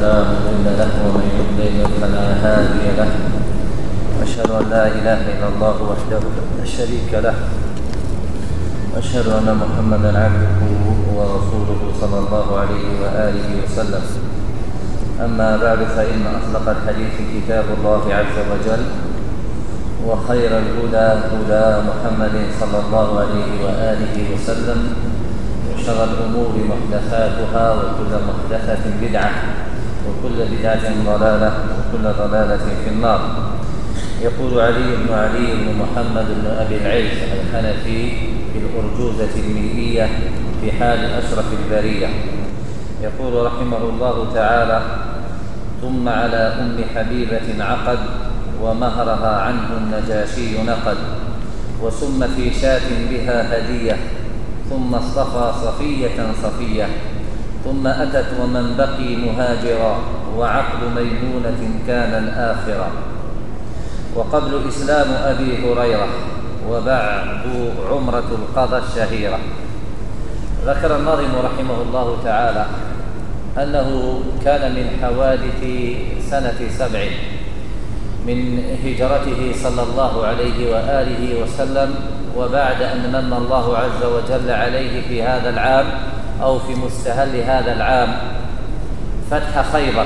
فلا مضل له ومن يضلل فلا هادي له. أشهد أن لا إله إلا الله وحده لا شريك له، وأشهد أن محمدا عبده ورسوله صلى الله عليه وآله وسلم. أما بعد، فإن أصدق الحديث كتاب الله عز وجل، وخير الهدى هدى محمد صلى الله عليه وآله وسلم، وشر الأمور محدثاتها، وكل محدثة بدعة، وكل بدعة ضلالة، وكل ضلالة في النار. يقول علي بن محمد بن أبي العيش الحنفي في الأرجوزة المئية في حال أشرف البرية، يقول رحمه الله تعالى: ثم على أم حبيبة عقد، ومهرها عنه النجاشي نقد، وسم في شاة بها هدية، ثم اصطفى صفية، ثم أتت ومن بقي مهاجرا، وعقد ميمونة كان الآخرة، وقبل إسلام أبي هريرة، وبعد عمرة القضاء الشهيرة. ذكر الناظم رحمه الله تعالى أنه كان من حوادث سنة 7 من هجرته صلى الله عليه وآله وسلم، وبعد أن من الله عز وجل عليه في هذا العام أو في مستهل هذا العام فتح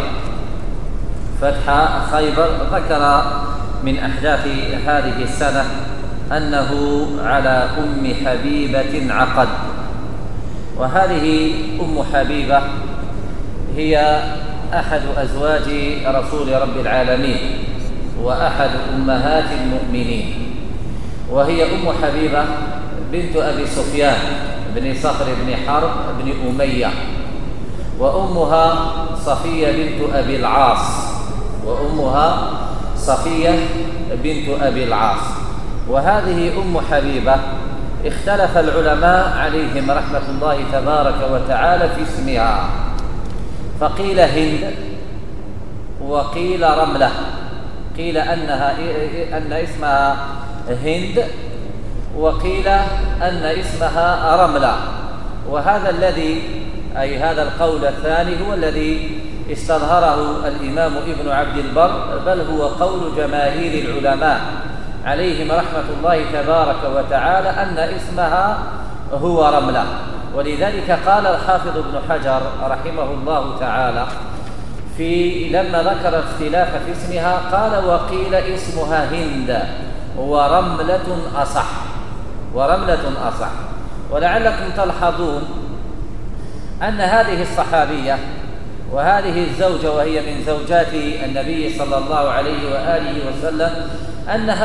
خيبر. ذكر من أحداث هذه السنة أنه على أم حبيبة عقد، وهذه أم حبيبة هي أحد أزواج رسول رب العالمين، وأحد أمهات المؤمنين، وهي أم حبيبة بنت أبي سفيان بن صخر بن حرب بن أمية، وأمها صفية بنت أبي العاص. وهذه أم حبيبة اختلف العلماء عليهم رحمة الله تبارك وتعالى في اسمها، فقيل هند، وقيل رملة. قيل أن اسمها هند، وقيل أن اسمها رملة. وهذا هذا القول الثاني هو الذي استظهره الإمام ابن عبد البر، بل هو قول جماهير العلماء عليهم رحمة الله تبارك وتعالى أن اسمها هو رملة. ولذلك قال الحافظ ابن حجر رحمه الله تعالى لما ذكر الاختلاف في اسمها قال: وقيل اسمها هند ورملة أصح. ولعلكم تلحظون أن هذه الصحابية وهذه الزوجة، وهي من زوجات النبي صلى الله عليه وآله وسلم، أنها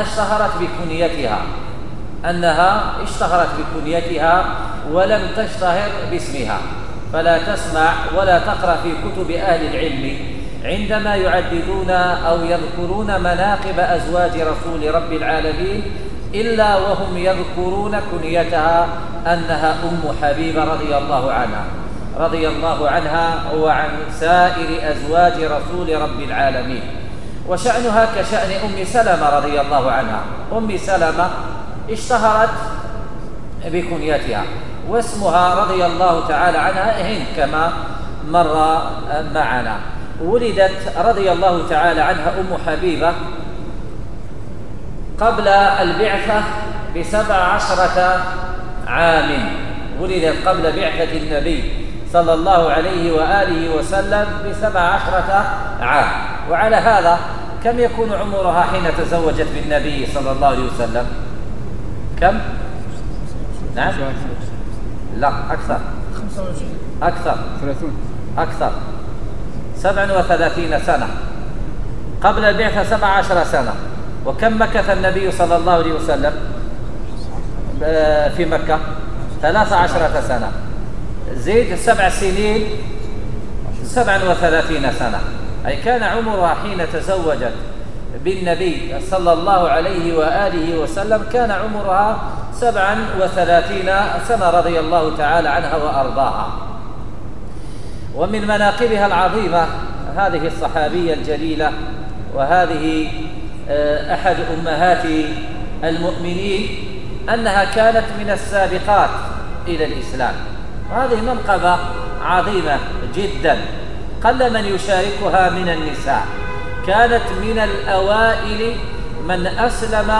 اشتهرت بكنيتها ولم تشتهر باسمها. فلا تسمع ولا تقرأ في كتب أهل العلم عندما يعددون أو يذكرون مناقب أزواج رسول رب العالمين إلا وهم يذكرون كنيتها أنها أم حبيبة رضي الله عنها وعن سائر أزواج رسول رب العالمين. وشأنها كشأن أم سلمة رضي الله عنها. أم سلمة اشتهرت بكنيتها، واسمها رضي الله تعالى عنها هند كما مر معنا. ولدت رضي الله تعالى عنها أم حبيبة قبل البعثة ب17 عام، ولدت قبل بعثة النبي صلى الله عليه وآله وسلم ب17 عام. وعلى هذا كم يكون عمرها حين تزوجت بالنبي صلى الله عليه وسلم؟ كم؟ نعم؟ لا، أكثر. 37 سنة. قبل البعثة 17 سنة. وكم مكث النبي صلى الله عليه وسلم في مكة؟ 13 سنة. زيد 7 سنين 37 سنة. أي كان عمرها حين تزوجت بالنبي صلى الله عليه وآله وسلم كان عمرها 37 سنة رضي الله تعالى عنها وأرضاها. ومن مناقبها العظيمة هذه الصحابية الجليلة، وهذه أحد أمهات المؤمنين، أنها كانت من السابقات إلى الإسلام. وهذه منقبة عظيمة جدا، قل من يشاركها من النساء، كانت من الأوائل من أسلم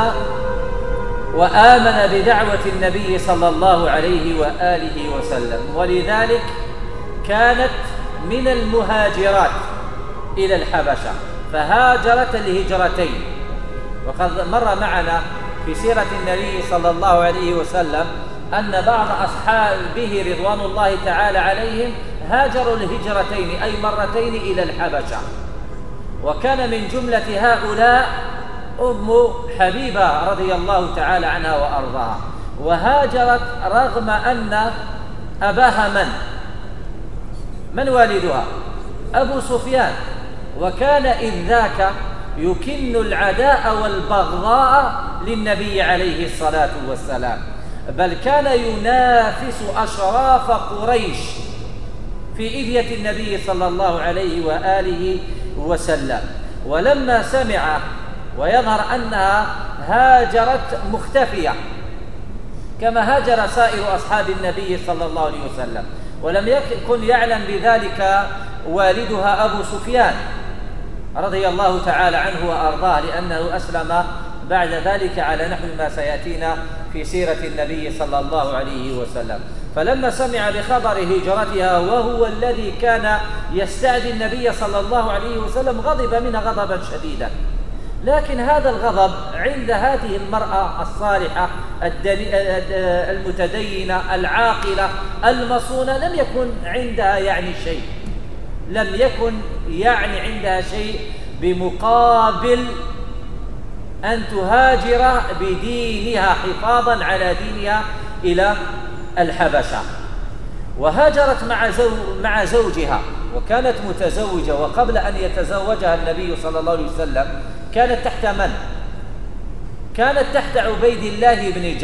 وآمن بدعوة النبي صلى الله عليه وآله وسلم، ولذلك كانت من المهاجرات إلى الحبشة، فهاجرت الهجرتين. وقد مر معنا في سيرة النبي صلى الله عليه وسلم أن بعض أصحابه رضوان الله تعالى عليهم هاجروا الهجرتين أي مرتين إلى الحبشة، وكان من جملة هؤلاء أم حبيبة رضي الله تعالى عنها وأرضاها، وهاجرت رغم أن أباها من والدها؟ أبو سفيان، وكان إذ ذاك يكن العداء والبغضاء للنبي عليه الصلاة والسلام، بل كان ينافس أشراف قريش في إذية النبي صلى الله عليه وآله وسلم. ولما سمع ويظهر أنها هاجرت مختفية كما هاجر سائر أصحاب النبي صلى الله عليه وسلم، ولم يكن يعلم بذلك والدها أبو سفيان رضي الله تعالى عنه وأرضاه، لأنه أسلم بعد ذلك على نحو ما سيأتينا في سيرة النبي صلى الله عليه وسلم. فلما سمع بخبر هجرتها وهو الذي كان يستعدي النبي صلى الله عليه وسلم غضب منها غضبا شديدا، لكن هذا الغضب عند هذه المرأة الصالحة المتدينة العاقلة المصونة لم يكن عندها عندها شيء بمقابل أن تهاجر بدينها حفاظا على دينها إلى الحبشة. وهاجرت مع زوجها، وكانت متزوجة، وقبل أن يتزوجها النبي صلى الله عليه وسلم كانت تحت من؟ كانت تحت عبيد الله بن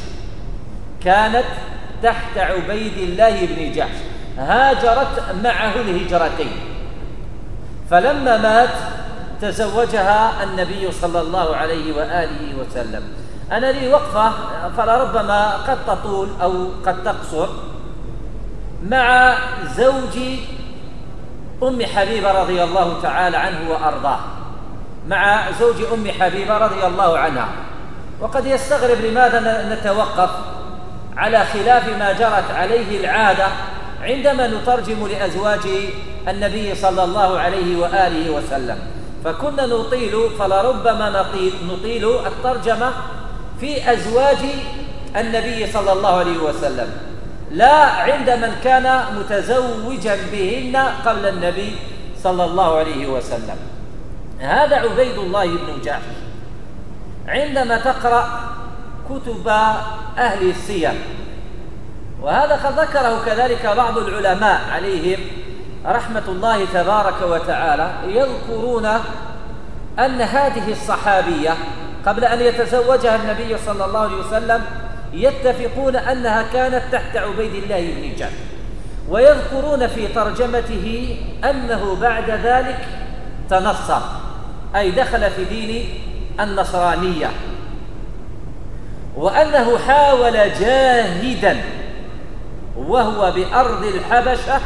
جحش، هاجرت معه الهجرتين، فلما مات تزوجها النبي صلى الله عليه وآله وسلم. أنا لي وقفة فلربما قد تطول أو قد تقصر مع زوج أم حبيبة رضي الله تعالى عنه وأرضاه، مع زوج أم حبيبة رضي الله عنها. وقد يستغرب لماذا نتوقف على خلاف ما جرت عليه العادة عندما نترجم لأزواج النبي صلى الله عليه وآله وسلم، فكنا نطيل فلربما نطيل الترجمة في أزواج النبي صلى الله عليه وسلم، لا عند من كان متزوجا بهن قبل النبي صلى الله عليه وسلم. هذا عبيد الله بن جحش. عندما تقرأ كتب أهل السير، وهذا قد ذكره كذلك بعض العلماء عليهم رحمة الله تبارك وتعالى، يذكرون أن هذه الصحابية قبل أن يتزوجها النبي صلى الله عليه وسلم يتفقون أنها كانت تحت عبيد الله بن جحش، ويذكرون في ترجمته أنه بعد ذلك تنصر، أي دخل في دين النصرانية، وأنه حاول جاهدا وهو بأرض الحبشة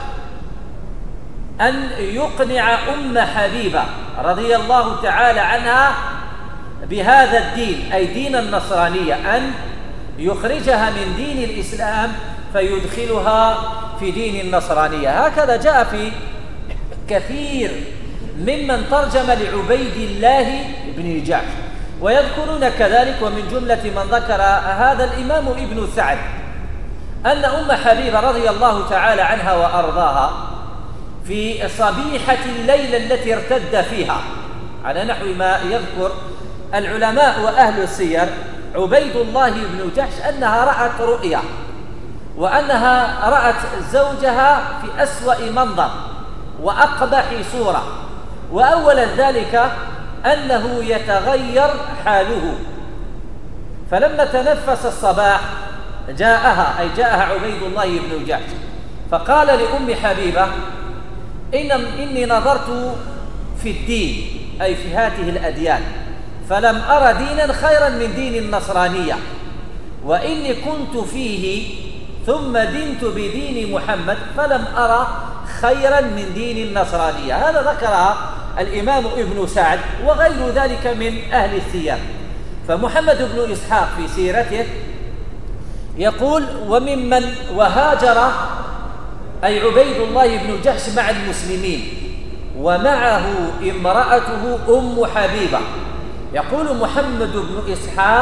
أن يقنع أم حبيبة رضي الله تعالى عنها بهذا الدين، أي دين النصرانية، أن يخرجها من دين الإسلام فيدخلها في دين النصرانية. هكذا جاء في كثير ممن ترجم لعبيد الله بن جحش. ويذكرون كذلك ومن جملة من ذكر هذا الإمام ابن سعد أن أم حبيبة رضي الله تعالى عنها وأرضاها في صبيحة الليلة التي ارتد فيها على نحو ما يذكر العلماء وأهل السير عبيد الله بن جحش أنها رأت رؤيا، وأنها رأت زوجها في أسوأ منظر وأقبح صورة، وأول ذلك أنه يتغير حاله. فلما تنفس الصباح جاءها عبيد الله بن جحش فقال لأم حبيبة إني نظرت في الدين، أي في هذه الأديان، فلم أرى دينا خيرا من دين النصرانية، وإني كنت فيه ثم دنت بدين محمد فلم أرى خيرا من دين النصرانية. هذا ذكرها الإمام ابن سعد وغير ذلك من أهل السير. فمحمد بن إسحاق في سيرته يقول: وممن وهاجر أي عبيد الله بن جحش مع المسلمين ومعه امرأته أم حبيبة. يقول محمد بن إسحاق: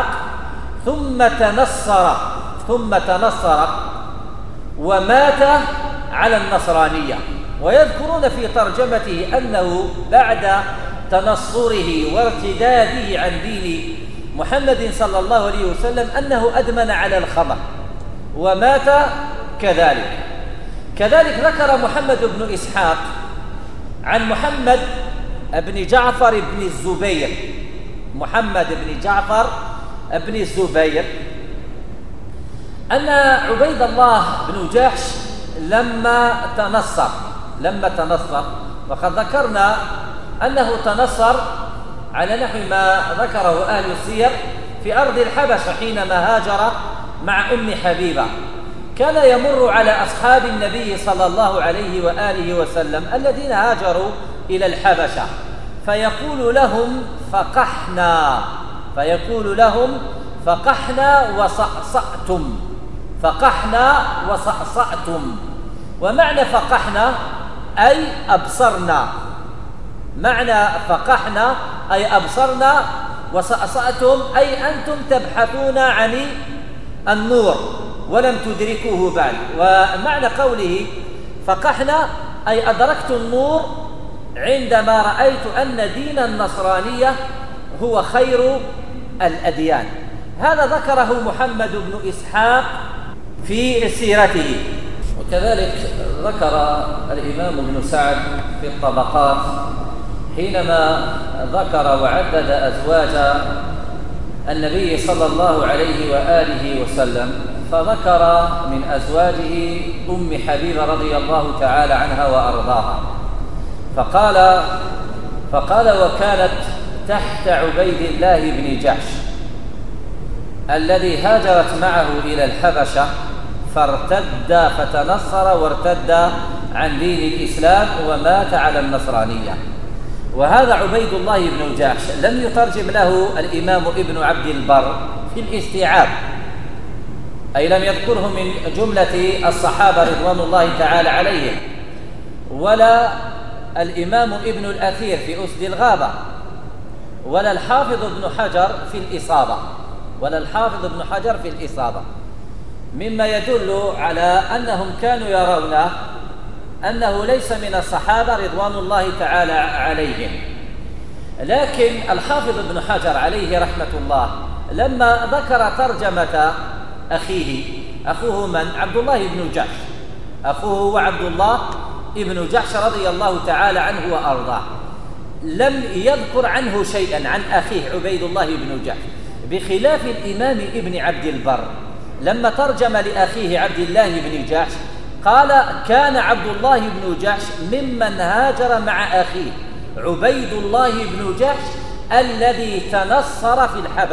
ثم تنصر ومات على النصرانية. ويذكرون في ترجمته أنه بعد تنصره وارتداده عن دين محمد صلى الله عليه وسلم أنه أدمن على الخمر ومات كذلك. كذلك ذكر محمد بن إسحاق عن محمد بن جعفر بن الزبير، محمد بن جعفر بن الزبير، أن عبيد الله بن جحش لما تنصر، وقد ذكرنا أنه تنصر على نحو ما ذكره أهل السير في أرض الحبشة حينما هاجر مع أم حبيبة. كان يمر على أصحاب النبي صلى الله عليه وآله وسلم الذين هاجروا إلى الحبشة فيقول لهم: فقحنا وصأصأتم. ومعنى فقحنا أي أبصرنا، معنى فقحنا أي أبصرنا، وصأصأتم أي أنتم تبحثون عن النور ولم تدركوه بعد. ومعنى قوله فقحنا أي أدركت النور عندما رأيت أن دين النصرانية هو خير الأديان. هذا ذكره محمد بن إسحاق في سيرته. وكذلك ذكر الإمام ابن سعد في الطبقات حينما ذكر وعدد أزواج النبي صلى الله عليه وآله وسلم، فذكر من أزواجه أم حبيبة رضي الله تعالى عنها وأرضاها، فقال: وكانت تحت عبيد الله بن جحش الذي هاجرت معه إلى الحبشة فتنصر وارتد عن دين الإسلام ومات على النصرانية. وهذا عبيد الله بن جحش لم يترجم له الإمام ابن عبد البر في الاستيعاب، أي لم يذكره من جملة الصحابة رضوان الله تعالى عليهم، ولا الإمام ابن الأثير في أسد الغابة، ولا الحافظ ابن حجر في الإصابة، مما يدل على أنهم كانوا يرون أنه ليس من الصحابة رضوان الله تعالى عليهم. لكن الحافظ ابن حجر عليه رحمة الله لما ذكر ترجمة أخوه من؟ عبد الله بن جحش، أخوه وعبد الله ابن جحش رضي الله تعالى عنه وأرضاه، لم يذكر عنه شيئا عن أخيه عبيد الله بن جحش، بخلاف الإمام ابن عبد البر لما ترجم لأخيه عبد الله بن جحش قال: كان عبد الله بن جحش ممن هاجر مع أخيه عبيد الله بن جحش الذي تنصر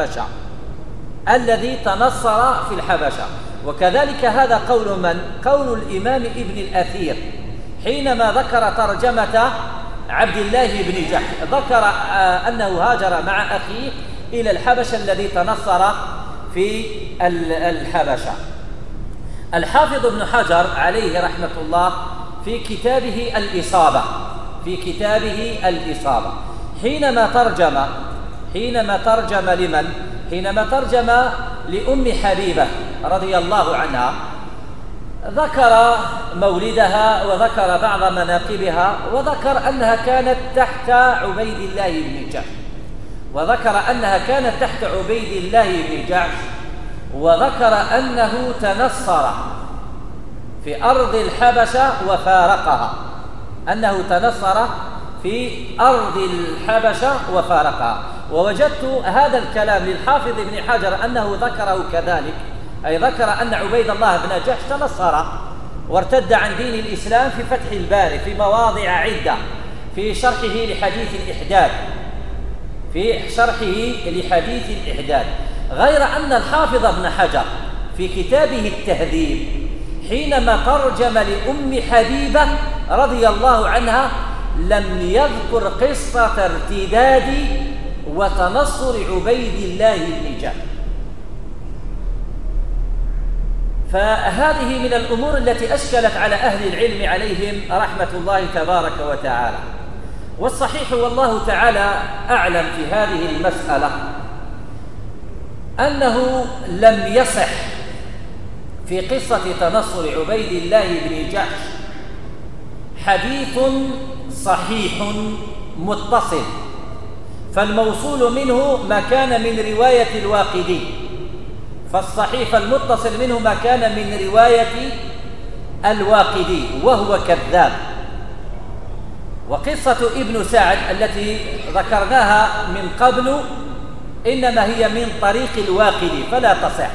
في الحبشة. وكذلك هذا قول من؟ قول الإمام ابن الأثير حينما ذكر ترجمة عبد الله بن جحش، ذكر أنه هاجر مع أخيه إلى الحبشة الذي تنصر في الحبشة. الحافظ ابن حجر عليه رحمة الله في كتابه الإصابة حينما ترجم لمن؟ حينما ترجم لأم حبيبة رضي الله عنها، ذكر مولدها وذكر بعض مناقبها، وذكر أنها كانت تحت عبيد الله بن جحش، وذكر أنه تنصر في أرض الحبشة وفارقها. ووجدت هذا الكلام للحافظ ابن حجر أنه ذكره كذلك، أي ذكر أن عبيد الله بن جحش تنصر وارتد عن دين الإسلام في فتح الباري في مواضع عدة في شرحه لحديث الإحداد. غير أن الحافظ ابن حجر في كتابه التهذيب حينما ترجم لأم حبيبة رضي الله عنها لم يذكر قصة ارتداد وتنصر عبيد الله بن جحش. فهذه من الأمور التي أشكلت على أهل العلم عليهم رحمة الله تبارك وتعالى. والصحيح والله تعالى أعلم في هذه المسألة أنه لم يصح في قصة تنصر عبيد الله بن جحش حديث صحيح متصل، فالموصول منه ما كان من رواية الواقدي، فالصحيح المتصل منه ما كان من رواية الواقدي وهو كذاب. وقصة ابن سعد التي ذكرناها من قبل إنما هي من طريق الواقدي فلا تصح.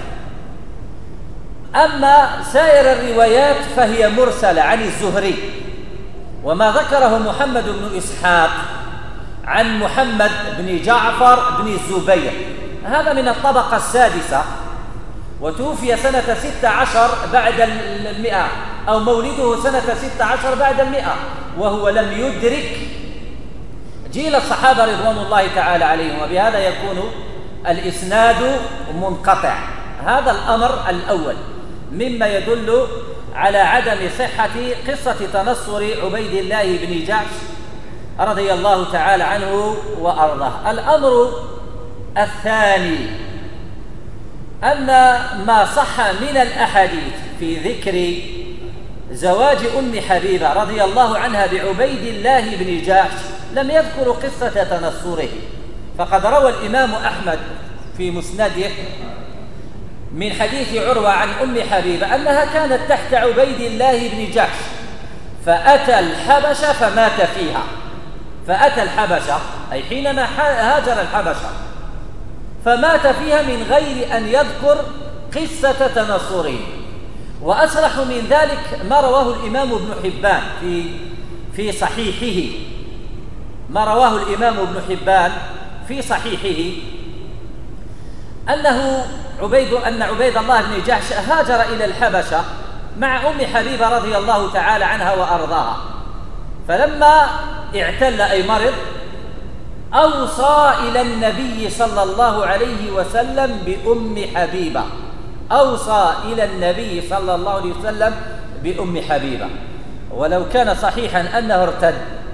أما سائر الروايات فهي مرسلة عن الزهري، وما ذكره محمد بن إسحاق عن محمد بن جعفر بن الزبير هذا من الطبقة السادسة، وتوفي سنة 16 بعد 100، أو مولده سنة 16 بعد 100، وهو لم يدرك جيل الصحابة رضوان الله تعالى عليهم، وبهذا يكون الإسناد منقطع. هذا الأمر الأول مما يدل على عدم صحة قصة تنصر عبيد الله بن جحش رضي الله تعالى عنه وأرضاه. الأمر الثاني أن ما صح من الأحاديث في ذكر زواج أم حبيبة رضي الله عنها بعبيد الله بن جحش لم يذكر قصة تنصره. فقد روى الإمام أحمد في مسنده من حديث عروة عن أم حبيبة أنها كانت تحت عبيد الله بن جحش فأتى الحبشة فمات فيها. فأتى الحبشة أي حينما هاجر الحبشة فمات فيها من غير أن يذكر قصة تنصره. وأصرح من ذلك ما رواه الإمام ابن حبان في صحيحه، ما رواه الإمام ابن حبان في صحيحه أن عبيد الله بن جحش هاجر إلى الحبشة مع أم حبيبة رضي الله تعالى عنها وأرضاها، فلما اعتل أي مرض أوصى إلى النبي صلى الله عليه وسلم بأم حبيبة، أوصى إلى النبي صلى الله عليه وسلم بأم حبيبة. ولو كان صحيحا أنه ارتد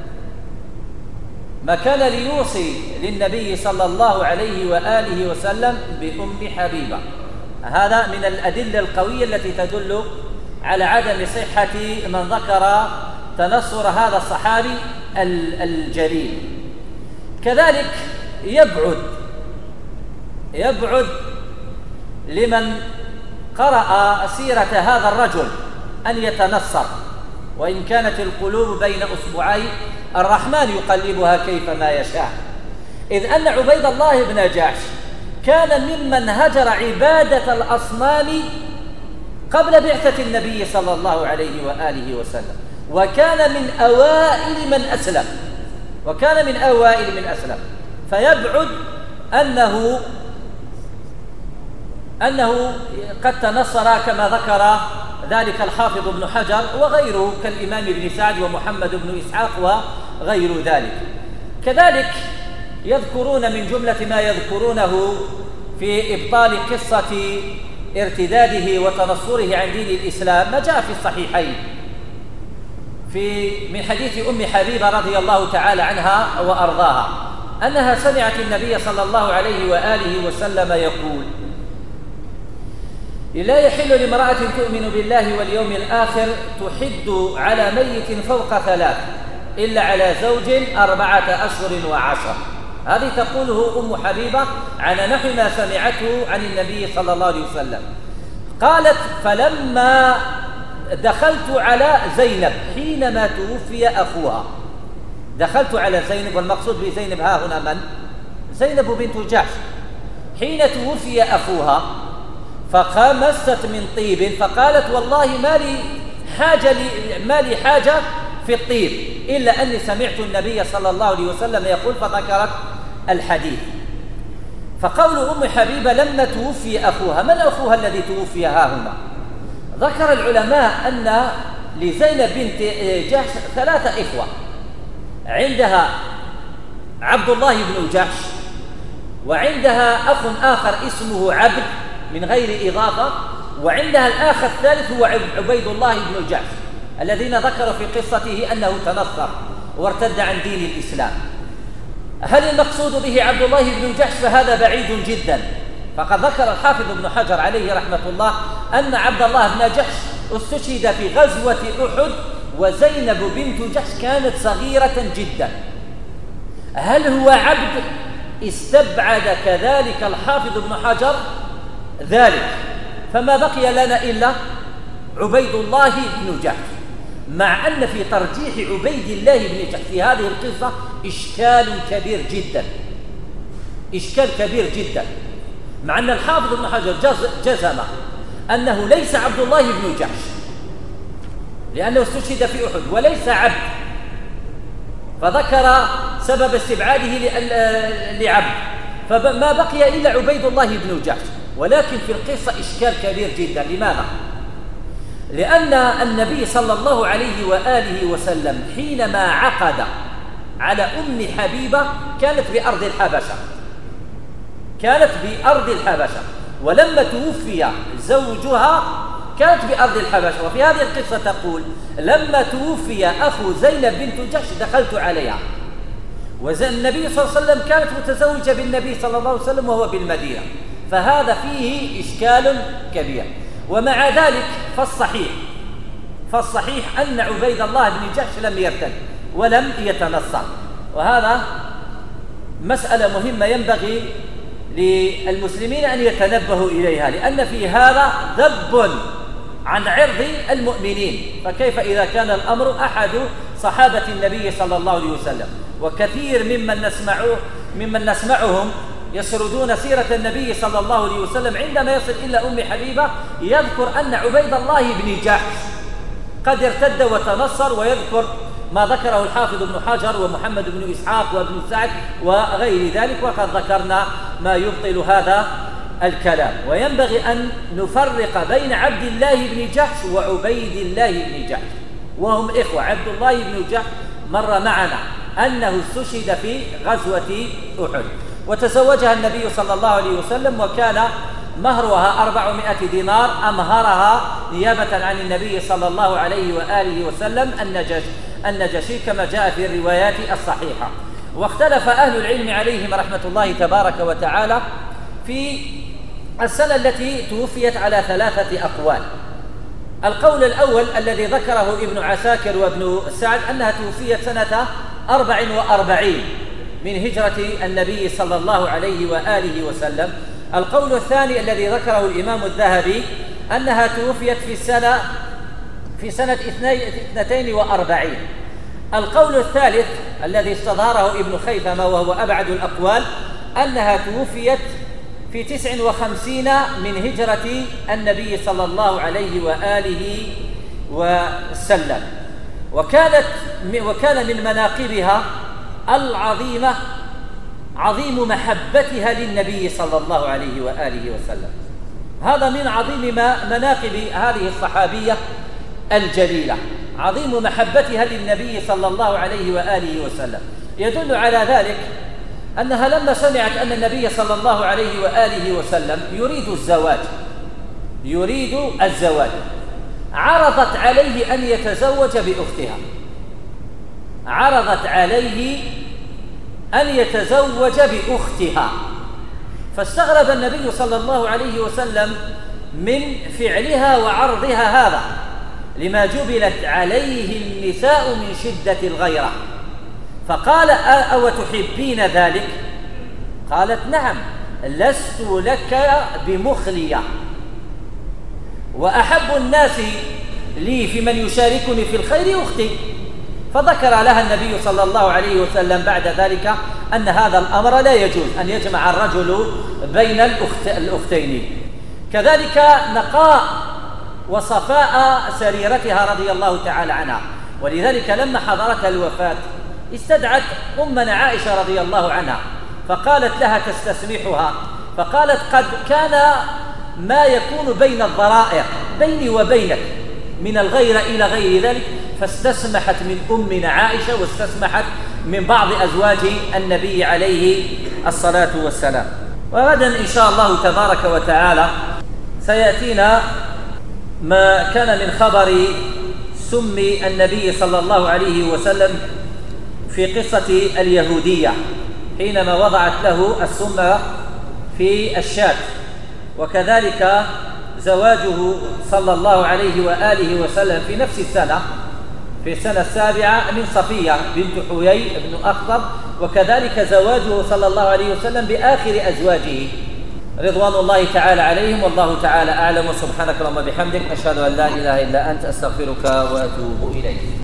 ما كان ليوصي للنبي صلى الله عليه وآله وسلم بأم حبيبة. هذا من الأدلة القوية التي تدل على عدم صحة من ذكر تنصر هذا الصحابي الجليل. كذلك يبعد لمن قرأ سيرة هذا الرجل أن يتنصر، وإن كانت القلوب بين أصبعي الرحمن يقلبها كيفما يشاء، إذ أن عبيد الله بن جحش كان ممن هجر عبادة الأصنام قبل بعثة النبي صلى الله عليه وآله وسلم، وكان من أوائل من أسلم، فيبعد أنه قد تنصر كما ذكر ذلك الحافظ ابن حجر وغيره كالإمام ابن سعد ومحمد بن إسحاق وغير ذلك. كذلك يذكرون من جملة ما يذكرونه في إبطال قصة ارتداده وتنصره عن دين الإسلام ما جاء في الصحيحين من حديث أم حبيبة رضي الله تعالى عنها وأرضاها أنها سمعت النبي صلى الله عليه وآله وسلم يقول: لا يحل لامرأة تؤمن بالله واليوم الآخر تحد على ميت فوق 3 إلا على زوج 4 أشهر و10. هذه تقوله أم حبيبة على نحو ما سمعته عن النبي صلى الله عليه وسلم. قالت: فلما دخلت على زينب حينما توفي أخوها، دخلت على زينب، والمقصود بزينب ها هنا من؟ زينب بنت جحش، حين توفي أخوها فقامست من طيب، فقالت: والله ما لي حاجة في الطيب إلا أني سمعت النبي صلى الله عليه وسلم يقول، فذكرت الحديث. فقول أم حبيبة لما توفي أخوها، من أخوها الذي توفي ها هنا؟ ذكر العلماء أن لزينب بنت جحش 3 إخوة، عندها عبد الله بن جحش، وعندها أخ آخر اسمه عبد من غير إضافة، وعندها الآخ الثالث هو عبيد الله بن جحش، الذين ذكروا في قصته أنه تنصر وارتد عن دين الإسلام. هل المقصود به عبد الله بن جحش؟ فهذا بعيد جدا، فقد ذكر الحافظ ابن حجر عليه رحمة الله أن عبد الله بن جحش استشهد في غزوة أحد، وزينب بنت جحش كانت صغيرة جدا. هل هو عبد؟ استبعد كذلك الحافظ ابن حجر ذلك، فما بقي لنا إلا عبيد الله بن جحش، مع أن في ترجيح عبيد الله بن جحش في هذه القصة إشكال كبير جدا، إشكال كبير جدا، مع أن الحافظ ابن حجر جزم أنه ليس عبد الله بن جحش لأنه استشهد في أحد، وليس عبد، فذكر سبب استبعاده لعبد، فما بقي إلا عبيد الله بن جحش. ولكن في القصة إشكال كبير جدا. لماذا؟ لأن النبي صلى الله عليه وآله وسلم حينما عقد على أم حبيبة كانت بأرض الحبشة، كانت بأرض الحبشة، ولما توفي زوجها كانت بأرض الحبشة. وفي هذه القصة تقول: لما توفي أخو زينب بنت جحش دخلت عليها، والنبي صلى الله عليه وسلم كانت متزوجة بالنبي صلى الله عليه وسلم وهو بالمدينة، فهذا فيه إشكال كبير. ومع ذلك فالصحيح أن عبيد الله بن جحش لم يرتد ولم يتنصر، وهذا مسألة مهمة ينبغي للمسلمين أن يتنبهوا إليها، لأن في هذا ذب عن عرض المؤمنين، فكيف إذا كان الأمر أحد صحابة النبي صلى الله عليه وسلم؟ وكثير ممن نسمعهم يسردون سيرة النبي صلى الله عليه وسلم عندما يصل إلى أم حبيبة يذكر أن عبيد الله بن جحش قد ارتد وتنصر، ويذكر ما ذكره الحافظ ابن حجر ومحمد بن إسحاق وابن سعد وغير ذلك، وقد ذكرنا ما يبطل هذا الكلام. وينبغي أن نفرق بين عبد الله بن جحش وعبيد الله بن جحش، وهم إخوة. عبد الله بن جحش مر معنا أنه استشهد في غزوة أحد، وتزوجها النبي صلى الله عليه وسلم، وكان مهرها 400 دينار، أمهرها نيابة عن النبي صلى الله عليه وآله وسلم النجاشي كما جاء في الروايات الصحيحة. واختلف أهل العلم عليهم رحمة الله تبارك وتعالى في السنة التي توفيت على 3 أقوال. القول الأول الذي ذكره ابن عساكر وابن سعد أنها توفيت سنة 44 من هجرة النبي صلى الله عليه وآله وسلم. القول الثاني الذي ذكره الإمام الذهبي أنها توفيت في سنة 42. القول الثالث الذي استظهره ابن خيثمة وهو أبعد الأقوال أنها توفيت في 59 من هجرة النبي صلى الله عليه وآله وسلم. وكان من مناقبها العظيمة عظيم محبتها للنبي صلى الله عليه وآله وسلم. هذا من عظيم مناقب هذه الصحابية الجليلة، عظيم محبتها للنبي صلى الله عليه وآله وسلم. يدل على ذلك أنها لما سمعت أن النبي صلى الله عليه وآله وسلم يريد الزواج عرضت عليه أن يتزوج بأختها، عرضت عليه أن يتزوج بأختها، فاستغرب النبي صلى الله عليه وسلم من فعلها وعرضها هذا، لما جبلت عليه النساء من شدة الغيرة، فقال: أو تحبين ذلك؟ قالت: نعم، لست لك بمخلية، وأحب الناس لي في من يشاركني في الخير أختي. فذكر لها النبي صلى الله عليه وسلم بعد ذلك أن هذا الأمر لا يجوز أن يجمع الرجل بين الأختين. كذلك نقاء وصفاء سريرتها رضي الله تعالى عنها، ولذلك لما حضرتها الوفاة استدعت أمنا عائشة رضي الله عنها فقالت لها تستسمحها، فقالت: قد كان ما يكون بين الضرائع بيني وبينك من الغيرة إلى غير ذلك، فاستسمحت من أمنا عائشة واستسمحت من بعض أزواج النبي عليه الصلاة والسلام. وغدا إن شاء الله تبارك وتعالى سيأتينا ما كان من خبر سم النبي صلى الله عليه وسلم في قصة اليهودية حينما وضعت له السم في الشاة، وكذلك زواجه صلى الله عليه وآله وسلم في نفس السنة، في السنة السابعة من صفية بنت حيي بن أخطب، وكذلك زواجه صلى الله عليه وسلم بآخر أزواجه رضوان الله تعالى عليهم. والله تعالى أعلم، وسبحانك اللهم وبحمدك، أشهد أن لا إله إلا أنت، أستغفرك وأتوب إليك.